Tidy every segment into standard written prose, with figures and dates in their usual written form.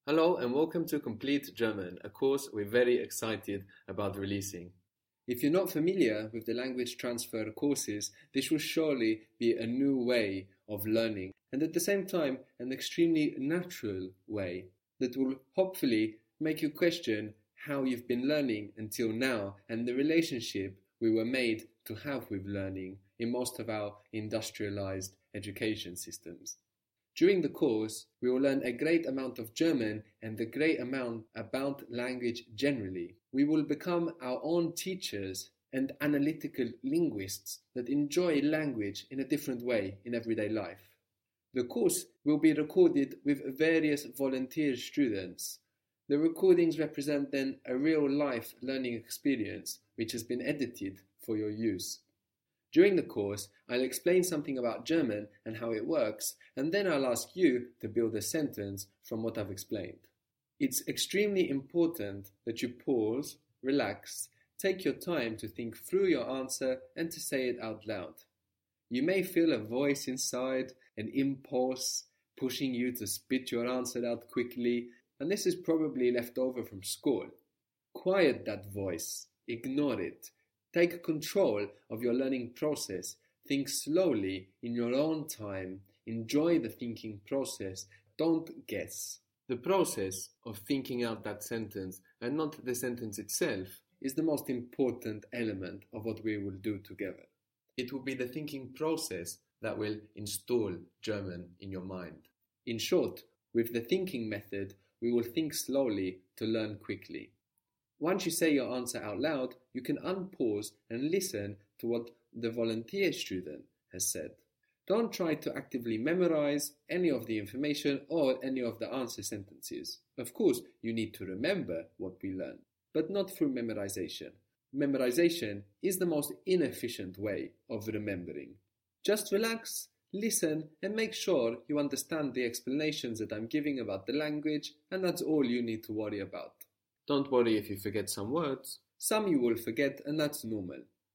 Hello and welcome to Complete German, a course we're very excited about releasing. If you're not familiar with the language transfer courses, this will surely be a new way of learning and at the same time an extremely natural way that will hopefully make you question how you've been learning until now and the relationship we were made to have with learning in most of our industrialized education systems. During the course, we will learn a great amount of German and a great amount about language generally. We will become our own teachers and analytical linguists that enjoy language in a different way in everyday life. The course will be recorded with various volunteer students. The recordings represent then a real-life learning experience which has been edited for your use. During the course, I'll explain something about German and how it works, and then I'll ask you to build a sentence from what I've explained. It's extremely important that you pause, relax, take your time to think through your answer and to say it out loud. You may feel a voice inside, an impulse, pushing you to spit your answer out quickly, and this is probably left over from school. Quiet that voice, ignore it. Take control of your learning process. Think slowly in your own time. Enjoy the thinking process. Don't guess. The process of thinking out that sentence and not the sentence itself is the most important element of what we will do together. It will be the thinking process that will install German in your mind. In short, with the thinking method, we will think slowly to learn quickly. Once you say your answer out loud, you can unpause and listen to what the volunteer student has said. Don't try to actively memorize any of the information or any of the answer sentences. Of course, you need to remember what we learn, but not through memorization. Memorization is the most inefficient way of remembering. Just relax, listen, and make sure you understand the explanations that I'm giving about the language, and that's all you need to worry about. Don't worry if you forget some words. Some you will forget, and that's normal.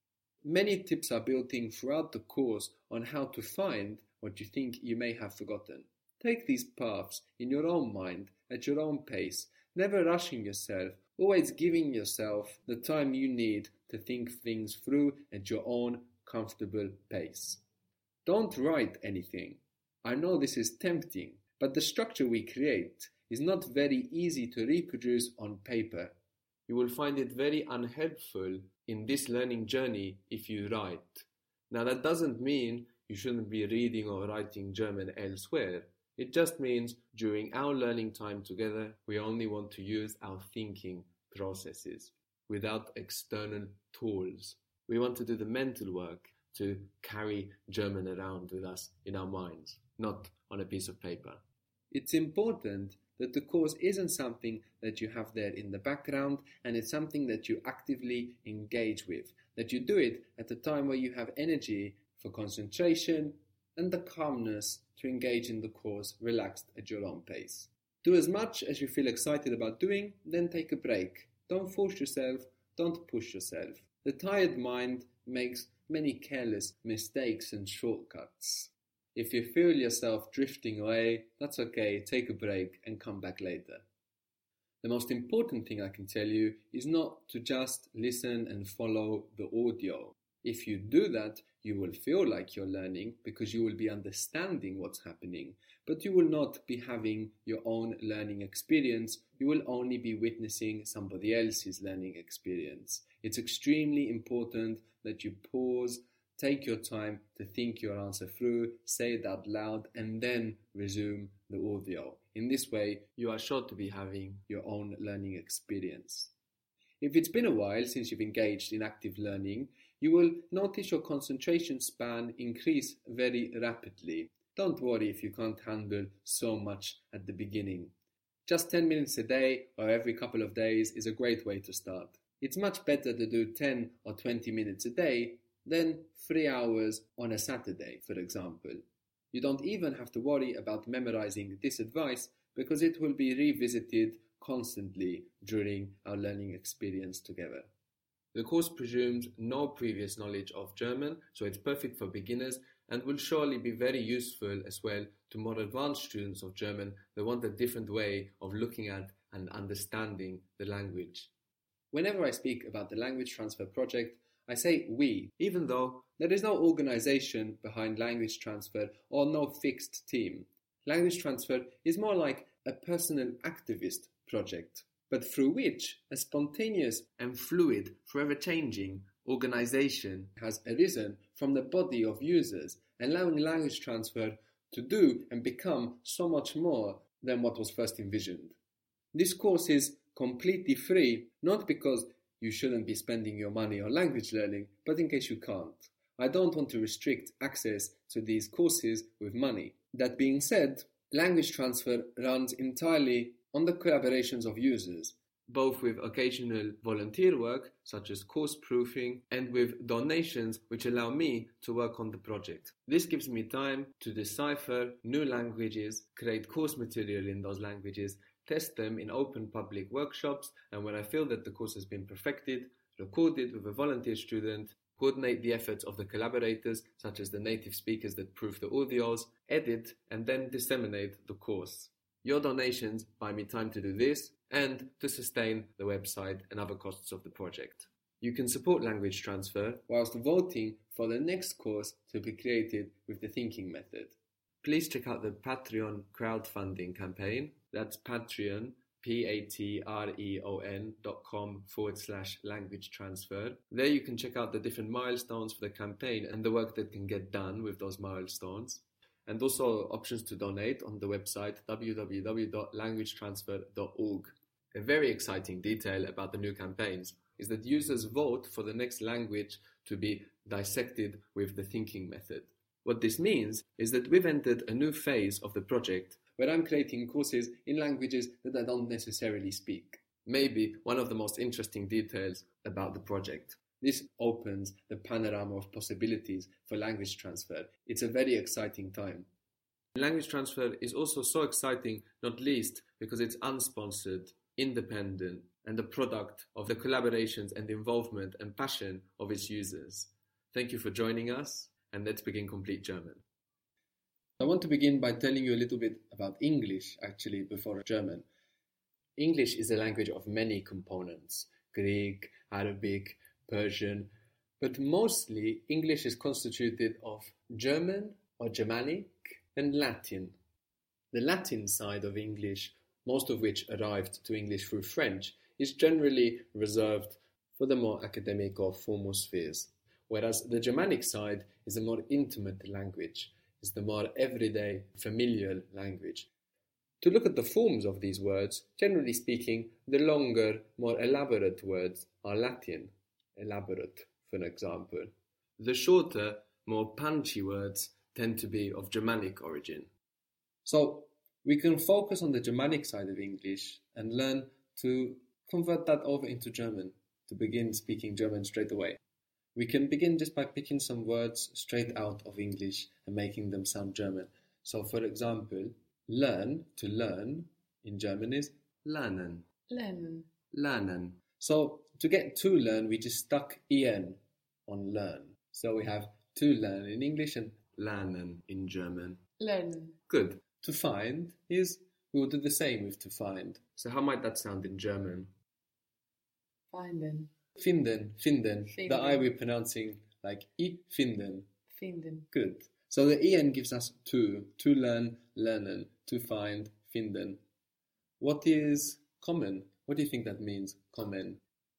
Many tips are built in throughout the course on how to find what you think you may have forgotten. Take these paths in your own mind, at your own pace, never rushing yourself, always giving yourself the time you need to think things through at your own comfortable pace. Don't write anything. I know this is tempting, but the structure we create is not very easy to reproduce on paper. You will find it very unhelpful in this learning journey if you write. Now that doesn't mean you shouldn't be reading or writing German elsewhere. It just means during our learning time together, we only want to use our thinking processes without external tools. We want to do the mental work to carry German around with us in our minds, not on a piece of paper. It's important that the course isn't something that you have there in the background and it's something that you actively engage with, that you do it at a time where you have energy for concentration and the calmness to engage in the course relaxed at your own pace. Do as much as you feel excited about doing, then take a break. Don't force yourself, don't push yourself. The tired mind makes many careless mistakes and shortcuts. If you feel yourself drifting away, that's okay, take a break and come back later. The most important thing I can tell you is not to just listen and follow the audio. If you do that, you will feel like you're learning because you will be understanding what's happening, but you will not be having your own learning experience. You will only be witnessing somebody else's learning experience. It's extremely important that you pause, take your time to think your answer through, say it out loud, and then resume the audio. In this way, you are sure to be having your own learning experience. If it's been a while since you've engaged in active learning, you will notice your concentration span increase very rapidly. Don't worry if you can't handle so much at the beginning. Just 10 minutes a day or every couple of days is a great way to start. It's much better to do 10 or 20 minutes a day than 3 hours on a Saturday, for example. You don't even have to worry about memorizing this advice because it will be revisited constantly during our learning experience together. The course presumes no previous knowledge of German, so it's perfect for beginners, and will surely be very useful as well to more advanced students of German that want a different way of looking at and understanding the language. Whenever I speak about the language transfer project, I say we, even though there is no organization behind language transfer or no fixed team. Language transfer is more like a personal activist project, but through which a spontaneous and fluid, forever changing organization has arisen from the body of users, allowing language transfer to do and become so much more than what was first envisioned. This course is completely free, not because you shouldn't be spending your money on language learning, but in case you can't. I don't want to restrict access to these courses with money. That being said, language transfer runs entirely on the collaborations of users, both with occasional volunteer work, such as course proofing, and with donations which allow me to work on the project. This gives me time to decipher new languages, create course material in those languages, test them in open public workshops, and when I feel that the course has been perfected, record it with a volunteer student, coordinate the efforts of the collaborators, such as the native speakers that proof the audios, edit, and then disseminate the course. Your donations buy me time to do this and to sustain the website and other costs of the project. You can support language transfer whilst voting for the next course to be created with the thinking method. Please check out the Patreon crowdfunding campaign. That's Patreon, patreon.com/language transfer. There you can check out the different milestones for the campaign and the work that can get done with those milestones. And also options to donate on the website www.languagetransfer.org. A very exciting detail about the new campaigns is that users vote for the next language to be dissected with the thinking method. What this means is that we've entered a new phase of the project where I'm creating courses in languages that I don't necessarily speak. Maybe one of the most interesting details about the project. This opens the panorama of possibilities for language transfer. It's a very exciting time. Language transfer is also so exciting, not least because it's unsponsored, independent, and a product of the collaborations and involvement and passion of its users. Thank you for joining us, and let's begin Complete German. I want to begin by telling you a little bit about English, actually, before German. English is a language of many components: Greek, Arabic, Persian, but mostly English is constituted of German or Germanic and Latin. The Latin side of English, most of which arrived to English through French, is generally reserved for the more academic or formal spheres, whereas the Germanic side is a more intimate language, is the more everyday, familiar language. To look at the forms of these words, generally speaking, the longer, more elaborate words are Latin. Elaborate, for example. The shorter, more punchy words tend to be of Germanic origin. So, we can focus on the Germanic side of English and learn to convert that over into German, to begin speaking German straight away. We can begin just by picking some words straight out of English and making them sound German. So, for example, learn, to learn, in German is lernen. Lernen. Lernen. So, to get to learn, we just stuck en on learn. So we have to learn in English and lernen in German. Lernen. Good. To find is, we will do the same with to find. So how might that sound in German? Finden. Finden, finden. Finden. The I we're pronouncing like I finden. Finden. Good. So the en gives us to learn, lernen, to find, finden. What is common? What do you think that means, common?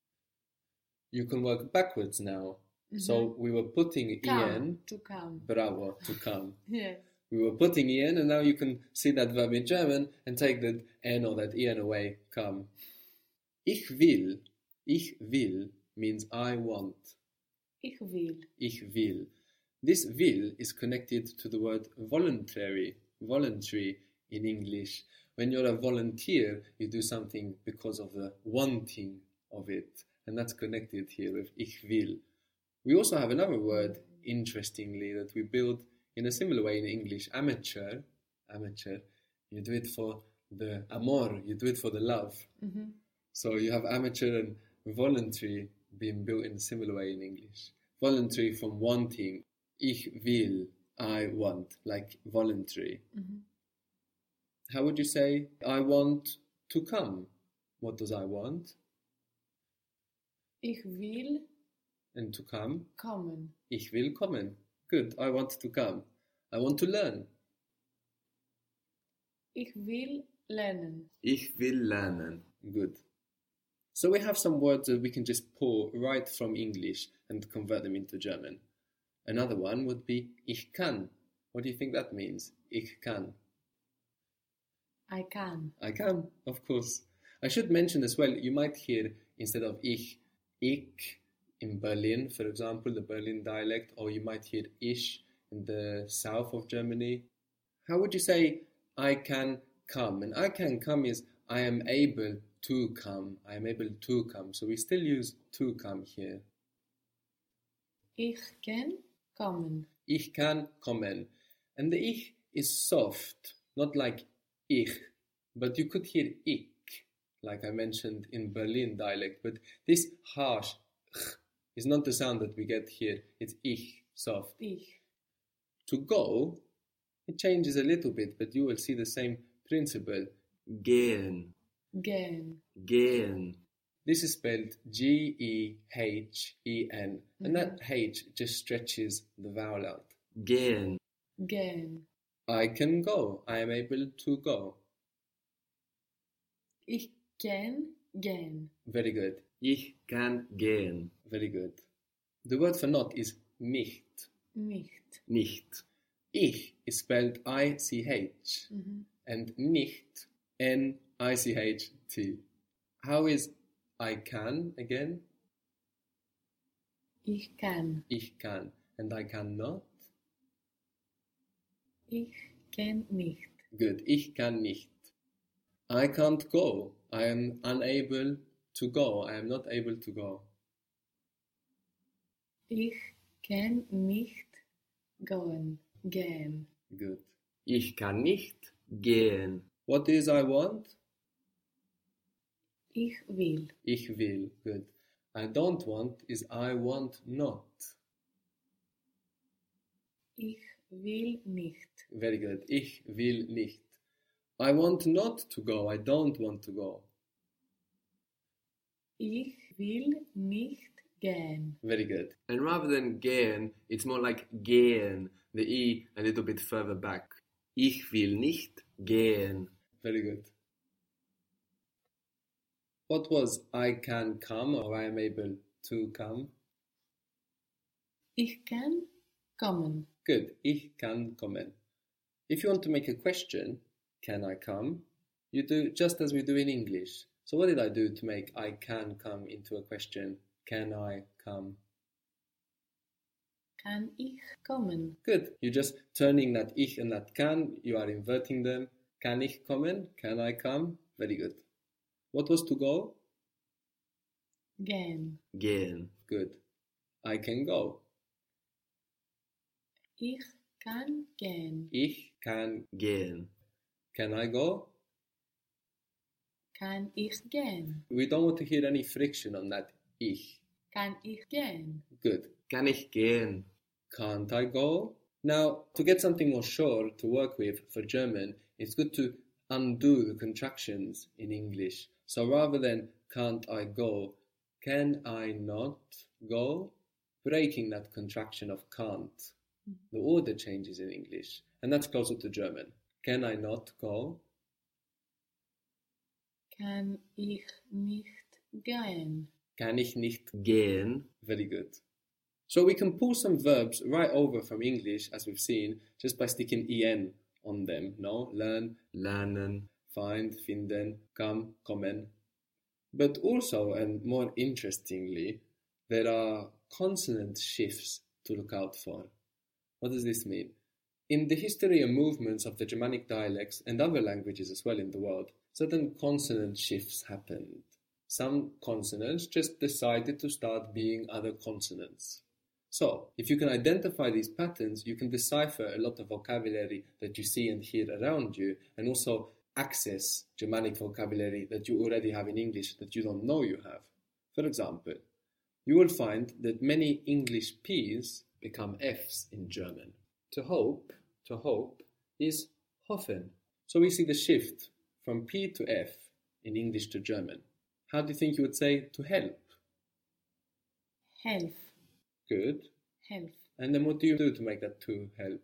You can work backwards now. Mm-hmm. So we were putting en. To come. Bravo, to come. Yes. We were putting en, and now you can see that verb in German and take that en or that en away, come. Ich will means I want. Ich will. Ich will. This will is connected to the word voluntary in English. When you're a volunteer, you do something because of the wanting of it. And that's connected here with ich will. We also have another word, interestingly, that we build in a similar way in English, amateur. Amateur. You do it for the amor, you do it for the love. Mm-hmm. So you have amateur and voluntary being built in a similar way in English. Voluntary from wanting. Ich will I want, like voluntary. Mhm. How would you say, I want to come? What does I want? Ich will And to come? kommen. Ich will kommen. Good, I want to come. I want to learn. Ich will lernen. Ich will lernen. Good. So we have some words that we can just pull right from English and convert them into German. Another one would be ich kann. What do you think that means? Ich kann. I can. I can, of course. I should mention as well, you might hear instead of ich in Berlin, for example, the Berlin dialect, or you might hear ich in the south of Germany. How would you say I can come? And I can come is I am able to come. I am able to come. So we still use to come here. Ich kann kommen. Ich kann kommen. And the ich is soft, not like ich, but you could hear ich, like I mentioned in Berlin dialect. But this harsh is not the sound that we get here. It's ich, soft. Ich. To go, it changes a little bit, but you will see the same principle. Gehen, Gehen. gehen. This is spelled G-E-H-E-N, and that H just stretches the vowel out. Gehen. Gehen. I can go. I am able to go. Ich kann gehen. Very good. Ich kann gehen. Very good. The word for not is nicht. Nicht. Nicht. Ich is spelled I-C-H and nicht N-I-C-H-T. How is I can again? Ich kann. Ich kann. And I cannot? Ich kann nicht. Good. Ich kann nicht. I can't go. I am unable to go. I am not able to go. Ich kann nicht gehen. Gehen. Good. Ich kann nicht gehen. What is I want? Ich will. Ich will. Good. I don't want is I want not. Ich will nicht. Very good. Ich will nicht. I want not to go. I don't want to go. Ich will nicht gehen. Very good. And rather than gehen, it's more like gehen. The E a little bit further back. Ich will nicht gehen. Very good. What was I can come or I am able to come? Ich kann kommen. Good. Ich kann kommen. If you want to make a question, can I come? You do just as we do in English. So what did I do to make I can come into a question? Can I come? Kann ich kommen? Good. You're just turning that ich and that can, you are inverting them. Kann ich kommen? Can I come? Very good. What was to go? Gehen. Gehen. Good. I can go. Ich kann gehen. Ich kann gehen. Can I go? Kann ich gehen? We don't want to hear any friction on that ich. Kann ich gehen? Good. Kann ich gehen? Can't I go? Now, to get something more sure to work with for German, it's good to undo the contractions in English. So rather than can't I go, can I not go? Breaking that contraction of can't. The order changes in English, and that's closer to German. Can I not go? Kann ich nicht gehen? Kann ich nicht gehen? Very good. So we can pull some verbs right over from English, as we've seen, just by sticking en on them, no? Learn, lernen, find, finden, come, kommen. But also, and more interestingly, there are consonant shifts to look out for. What does this mean? In the history and movements of the Germanic dialects and other languages as well in the world, certain consonant shifts happened. Some consonants just decided to start being other consonants. So, if you can identify these patterns, you can decipher a lot of vocabulary that you see and hear around you, and also access Germanic vocabulary that you already have in English that you don't know you have. For example, you will find that many English P's become F's in German. To hope is hoffen. So we see the shift from P to F in English to German. How do you think you would say to help? Help. Good. Help. And then what do you do to make that to help?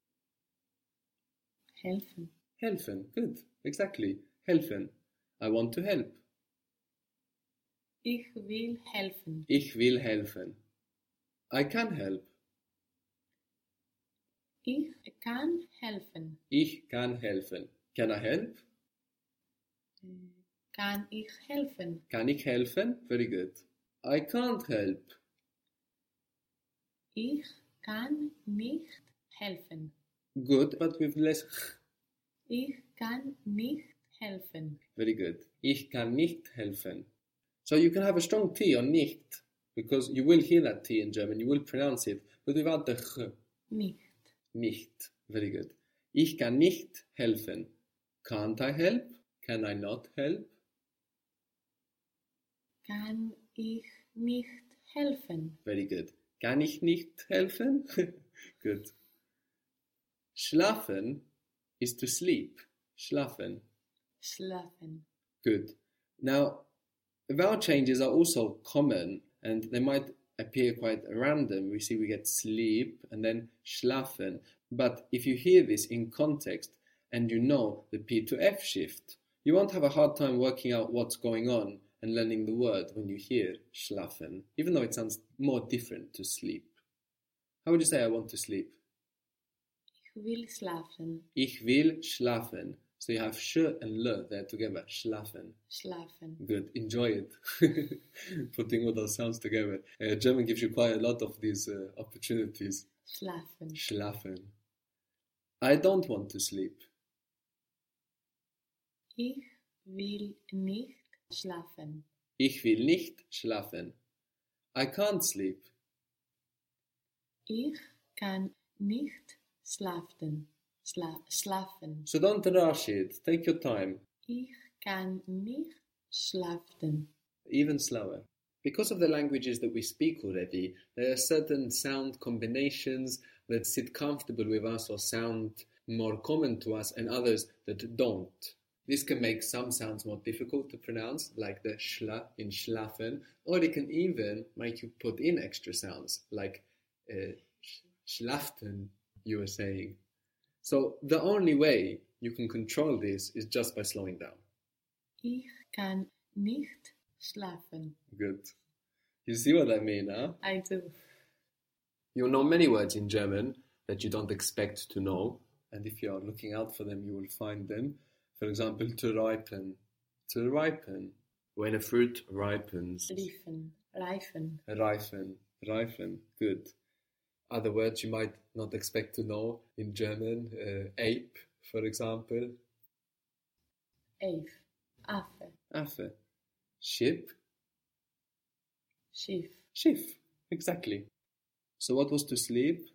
Helfen. Helfen. Good. Exactly. Helfen. I want to help. Ich will helfen. Ich will helfen. I can help. Ich kann helfen. Ich kann helfen. Can I help? Kann ich helfen? Kann ich helfen? Very good. I can't help. Ich kann nicht helfen. Good, but with less. Ich kann nicht helfen. Very good. Ich kann nicht helfen. So you can have a strong T on nicht, because you will hear that T in German, you will pronounce it, but without the ch. Nicht. Nicht. Very good. Ich kann nicht helfen. Can't I help? Can I not help? Kann ich nicht helfen? Very good. Kann ich nicht helfen? Good. Schlafen is to sleep. Schlafen. Schlafen. Good. Now, vowel changes are also common and they might appear quite random. We see we get sleep and then schlafen. But if you hear this in context and you know the P to F shift, you won't have a hard time working out what's going on and learning the word when you hear schlafen, even though it sounds more different to sleep. How would you say I want to sleep? Ich will schlafen. Ich will schlafen. So you have sh and l there together. Schlafen. Schlafen. Good. Enjoy it. Putting all those sounds together. German gives you quite a lot of these opportunities. Schlafen. Schlafen. I don't want to sleep. Ich will nicht schlafen. Ich will nicht schlafen. I can't sleep. Ich kann nicht schlafen. Schlafen. So don't rush it. Take your time. Ich kann nicht schlafen. Even slower. Because of the languages that we speak already, there are certain sound combinations that sit comfortable with us or sound more common to us and others that don't. This can make some sounds more difficult to pronounce, like the schla in schlafen, or it can even make you put in extra sounds, like schlaften, you were saying. So the only way you can control this is just by slowing down. Ich kann nicht schlafen. Good. You see what I mean, huh? I do. You'll know many words in German that you don't expect to know, and if you're looking out for them, you will find them. For example, to ripen. To ripen. When a fruit ripens. Reifen. Reifen. Good. Other words you might not expect to know in German. Ape, for example. Ape. Affe. Affe. Ship. Schiff. Schiff. Exactly. So what was to sleep?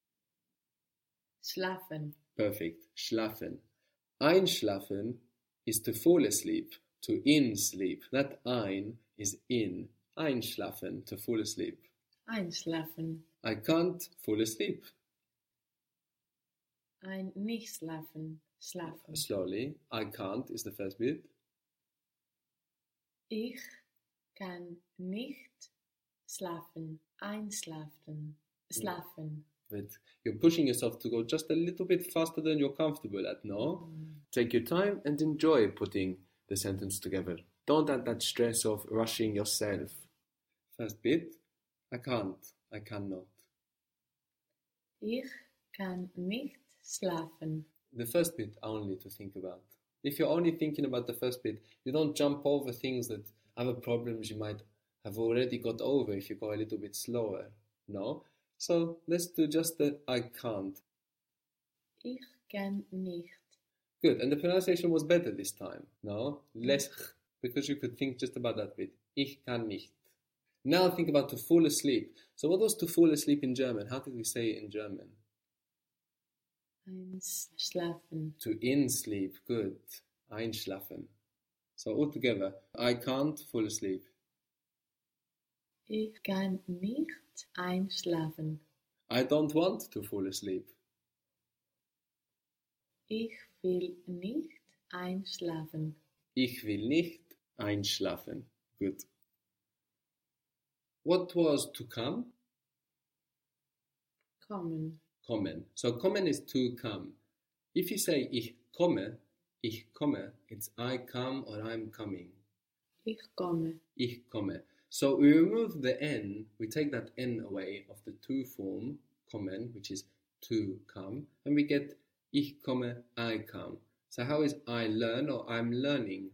Schlafen. Perfect. Schlafen. Einschlafen is to fall asleep, to in sleep. That ein is in. Einschlafen, to fall asleep. Einschlafen. I can't fall asleep. Ein nicht schlafen. Schlafen. Slowly. I can't is the first bit. Ich kann nicht schlafen. Einschlafen. Schlafen. But you're pushing yourself to go just a little bit faster than you're comfortable at, no? Take your time and enjoy putting the sentence together. Don't add that stress of rushing yourself. First bit, I can't, I cannot. Ich kann nicht schlafen. The first bit only to think about. If you're only thinking about the first bit, you don't jump over things that other problems you might have already got over if you go a little bit slower, no? So let's do just the I can't. Ich kann nicht. Good, and the pronunciation was better this time, no? Less ch, because you could think just about that bit. Ich kann nicht. Now think about to fall asleep. So what was to fall asleep in German? How did we say it in German? Einschlafen. To in sleep, good. Einschlafen. So all together, I can't fall asleep. Ich kann nicht einschlafen. I don't want to fall asleep. Ich will nicht einschlafen. Ich will nicht einschlafen. Good. What was to come? Kommen. Kommen. So kommen is to come. If you say ich komme, it's I come or I'm coming. Ich komme. Ich komme. So we remove the N, we take that N away of the to form, kommen, which is to come, and we get ich komme, I come. So how is I learn or I'm learning?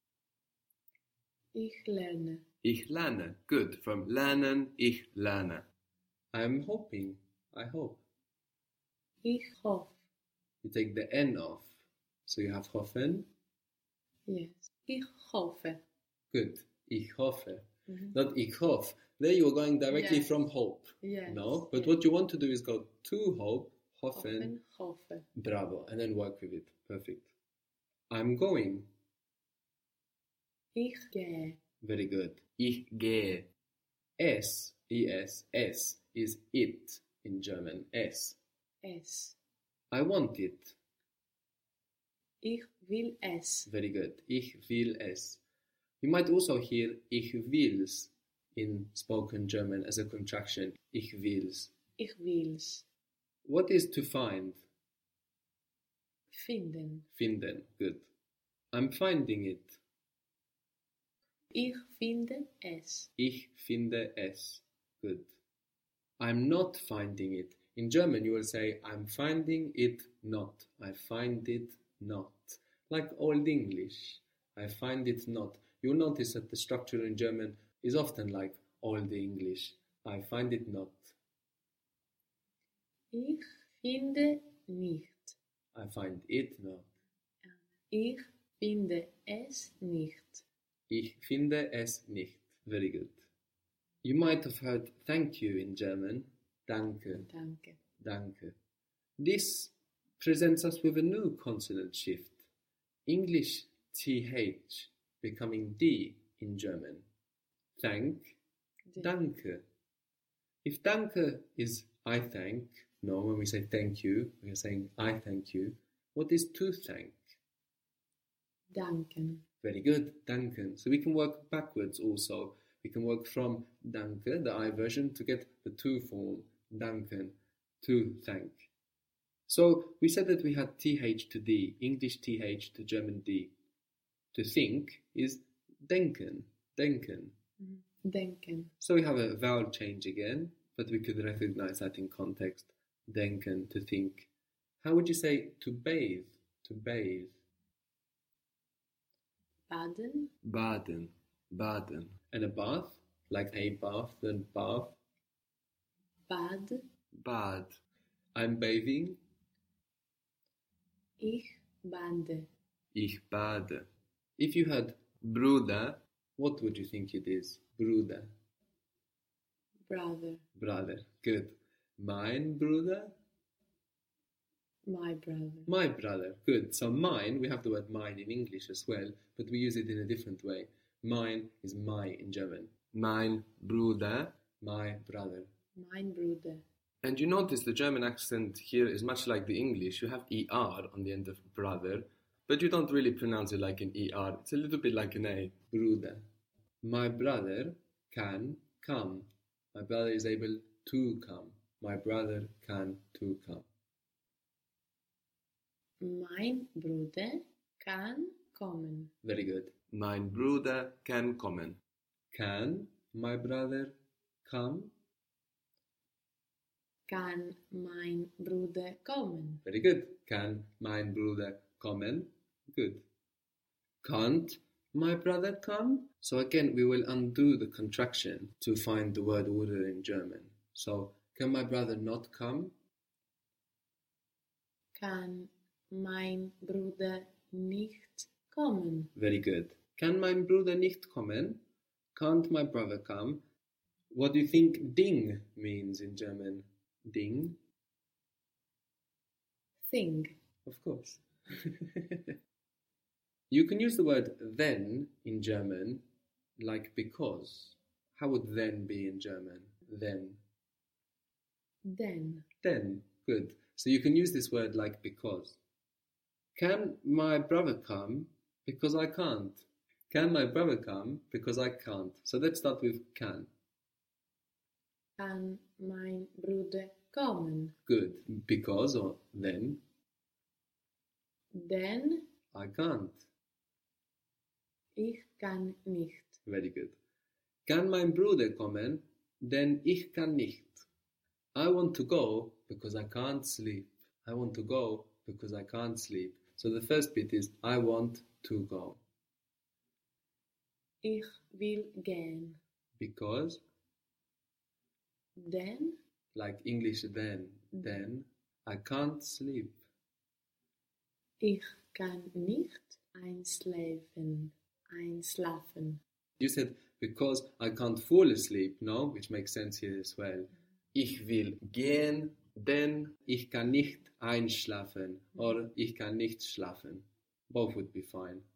Ich lerne. Ich lerne. Good. From lernen, ich lerne. I'm hoping. I hope. Ich hoffe. You take the N off. So you have hoffen. Yes. Ich hoffe. Good. Ich hoffe. Mhm. Not ich hoff. There you are going directly Yes. from hope. Yes. No? But Yes. what you want to do is go to hope, hoffen, Hoffe. bravo, and then work with it. Perfect. I'm going. Ich gehe. Very good. Ich gehe. S, E-S, S is it in German. S. Es. I want it. Ich will es. Very good. Ich will es. You might also hear ich will's in spoken German as a contraction. Ich will's. Ich will's. What is to find? Finden. Finden. Good. I'm finding it. Ich finde es. Ich finde es. Good. I'm not finding it. In German, you will say, I'm finding it not. I find it not. Like Old English. I find it not. You'll notice that the structure in German is often like Old English. I find it not. Ich finde nicht. I find it not. Ich finde es nicht. Ich finde es nicht. Very good. You might have heard thank you in German. Danke. Danke. Danke. This presents us with a new consonant shift. English TH becoming D in German. Thank, danke. If danke is I thank, no, when we say thank you, we are saying I thank you. What is to thank? Danken. Very good, danken. So we can work backwards also. We can work from danke, the I version, to get the to form, danken, to thank. So we said that we had TH to D, English TH to German D. To think is denken, denken. Denken. So we have a vowel change again, but we could recognize that in context. Denken, to think. How would you say to bathe? To bathe. Baden. Baden, baden. And a bath, like a bath, then bath. Bad. Bad. I'm bathing. Ich bade. Ich bade. If you had Bruder, what would you think it is? Bruder. Brother. Brother. Good. Mein Bruder? My brother. My brother. Good. So mine, we have the word mine in English as well, but we use it in a different way. Mine is my in German. Mein Bruder, my brother. Mein Bruder. And you notice the German accent here is much like the English. You have ER on the end of brother, but you don't really pronounce it like an ER. It's a little bit like an A. Bruder. My brother can come. My brother is able to come. My brother can to come. Mein Bruder kann kommen. Very good. Mein Bruder kann kommen. Can my brother come? Kann mein Bruder kommen? Very good. Can mein Bruder kommen? Good. Can't my brother come? So again, we will undo the contraction to find the word order in German. So, can my brother not come? Kann mein Bruder nicht kommen? Very good. Can mein Bruder nicht kommen? Can't my brother come? What do you think Ding means in German? Ding? Thing. Of course. You can use the word then in German like because. How would then be in German? Then. Then. Then. Good. So you can use this word like because. Can my brother come? Because I can't. Can my brother come? Because I can't. So let's start with can. Kann mein Bruder kommen? Good. Because or then. Denn I can't. ich kann nicht. Very good. Kann mein Bruder kommen? Denn ich kann nicht. I want to go because I can't sleep. I want to go because I can't sleep. So the first bit is I want to go. Ich will gehen. Because, Denn like English then, I can't sleep. ich kann nicht einschlafen. You said because I can't fall asleep, no? Which makes sense here as well. Ich will gehen, denn ich kann nicht einschlafen. Or ich kann nicht schlafen. Both would be fine.